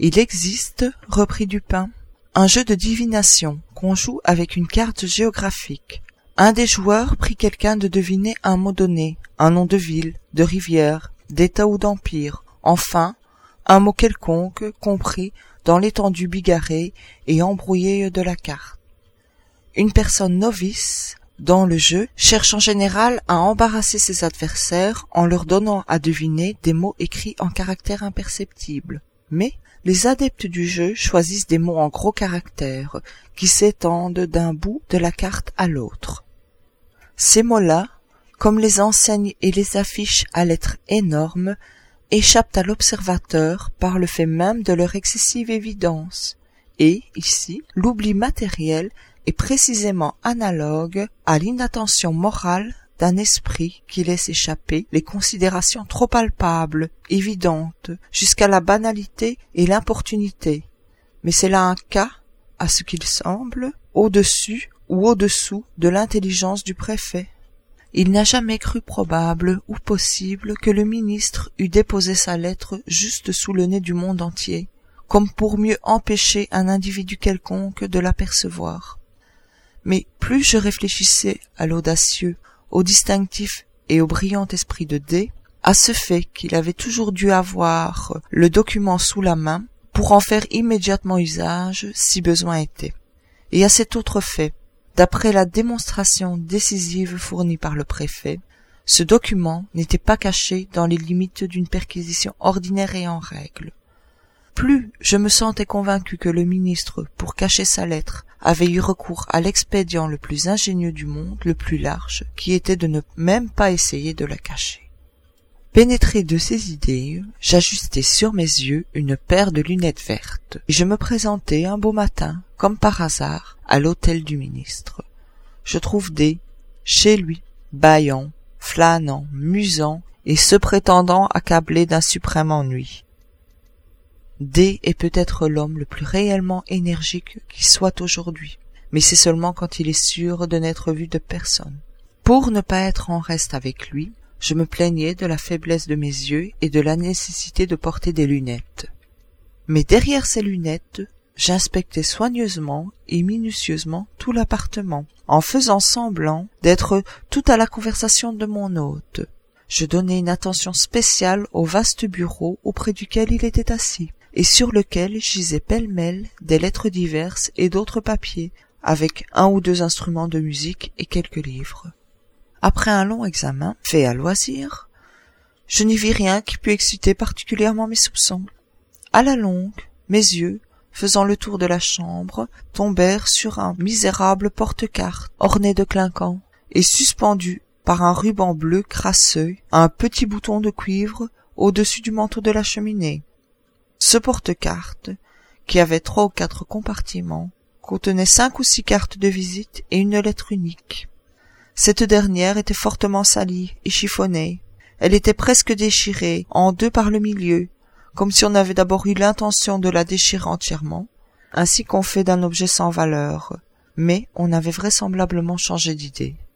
Il existe, reprit Dupin, un jeu de divination qu'on joue avec une carte géographique. Un des joueurs prie quelqu'un de deviner un mot donné, un nom de ville, de rivière, d'état ou d'empire, enfin, un mot quelconque compris dans l'étendue bigarrée et embrouillée de la carte. Une personne novice, dans le jeu, cherche en général à embarrasser ses adversaires en leur donnant à deviner des mots écrits en caractères imperceptibles. Mais les adeptes du jeu choisissent des mots en gros caractères qui s'étendent d'un bout de la carte à l'autre. Ces mots-là, comme les enseignes et les affiches à lettres énormes, échappent à l'observateur par le fait même de leur excessive évidence. Et, ici, l'oubli matériel est précisément analogue à l'inattention morale d'un esprit qui laisse échapper les considérations trop palpables, évidentes, jusqu'à la banalité et l'importunité. Mais c'est là un cas, à ce qu'il semble, au-dessus ou au-dessous de l'intelligence du préfet. Il n'a jamais cru probable ou possible que le ministre eût déposé sa lettre juste sous le nez du monde entier, comme pour mieux empêcher un individu quelconque de l'apercevoir. Mais plus je réfléchissais à l'audacieux, au distinctif et au brillant esprit de D, à ce fait qu'il avait toujours dû avoir le document sous la main pour en faire immédiatement usage si besoin était, et à cet autre fait, d'après la démonstration décisive fournie par le préfet, ce document n'était pas caché dans les limites d'une perquisition ordinaire et en règle. Plus je me sentais convaincu que le ministre, pour cacher sa lettre, avait eu recours à l'expédient le plus ingénieux du monde, le plus large, qui était de ne même pas essayer de la cacher. Pénétré de ces idées, j'ajustai sur mes yeux une paire de lunettes vertes, et je me présentai un beau matin, comme par hasard, à l'hôtel du ministre. Je trouve D, chez lui, bâillant, flânant, musant, et se prétendant accablé d'un suprême ennui. D est peut-être l'homme le plus réellement énergique qui soit aujourd'hui, mais c'est seulement quand il est sûr de n'être vu de personne. Pour ne pas être en reste avec lui, je me plaignais de la faiblesse de mes yeux et de la nécessité de porter des lunettes. Mais derrière ces lunettes, j'inspectais soigneusement et minutieusement tout l'appartement, en faisant semblant d'être tout à la conversation de mon hôte. Je donnais une attention spéciale au vaste bureau auprès duquel il était assis, et sur lequel gisaient pêle-mêle des lettres diverses et d'autres papiers, avec un ou deux instruments de musique et quelques livres. Après un long examen, fait à loisir, je n'y vis rien qui pût exciter particulièrement mes soupçons. À la longue, mes yeux, faisant le tour de la chambre, tombèrent sur un misérable porte-carte orné de clinquants et suspendu par un ruban bleu crasseux à un petit bouton de cuivre au-dessus du manteau de la cheminée. Ce porte-carte, qui avait 3 ou 4 compartiments, contenait 5 ou 6 cartes de visite et une lettre unique. Cette dernière était fortement salie et chiffonnée. Elle était presque déchirée en deux par le milieu, comme si on avait d'abord eu l'intention de la déchirer entièrement, ainsi qu'on fait d'un objet sans valeur, mais on avait vraisemblablement changé d'idée.